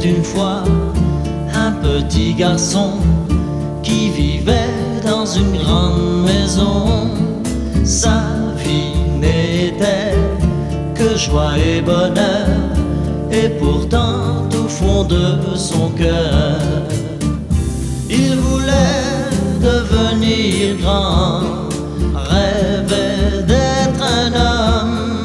une fois un petit garçon qui vivait dans une grande maison. Sa vie n'était que joie et bonheur, et pourtant au fond de son cœur, il voulait devenir grand, rêvait d'être un homme.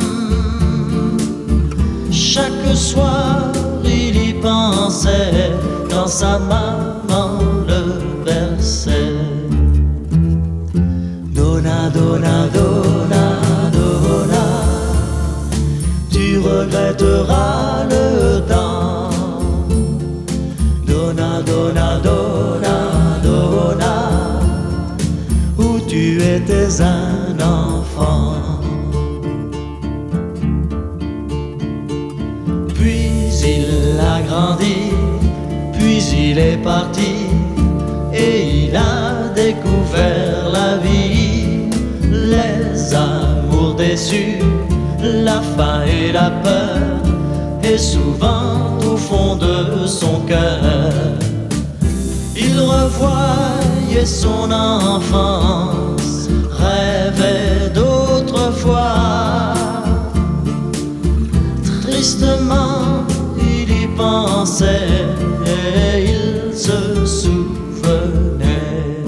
Chaque soir il y pensait quand sa maman le berçait. Donna, donna, donna, donna, tu regretteras le temps. Donna, donna, donna, donna, où tu étais un enfant. Puis il a grandi, puis il est parti, et il a découvert la vie, les amours déçus, la faim et la peur, et souvent au fond de son cœur, il revoyait son enfance, rêvait d'autrefois. Tristement il y pensait et il se souvenait.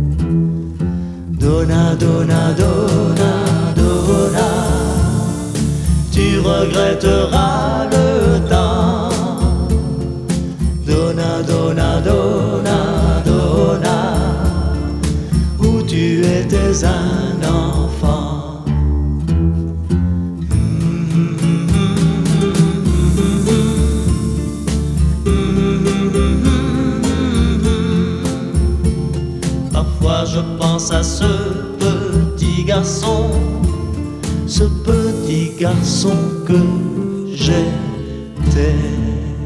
Donna, donna, donna, donna, tu regretteras le temps. Donna, donna, donna, donna, où tu étais un enfant. Parfois je pense à ce petit garçon que j'étais.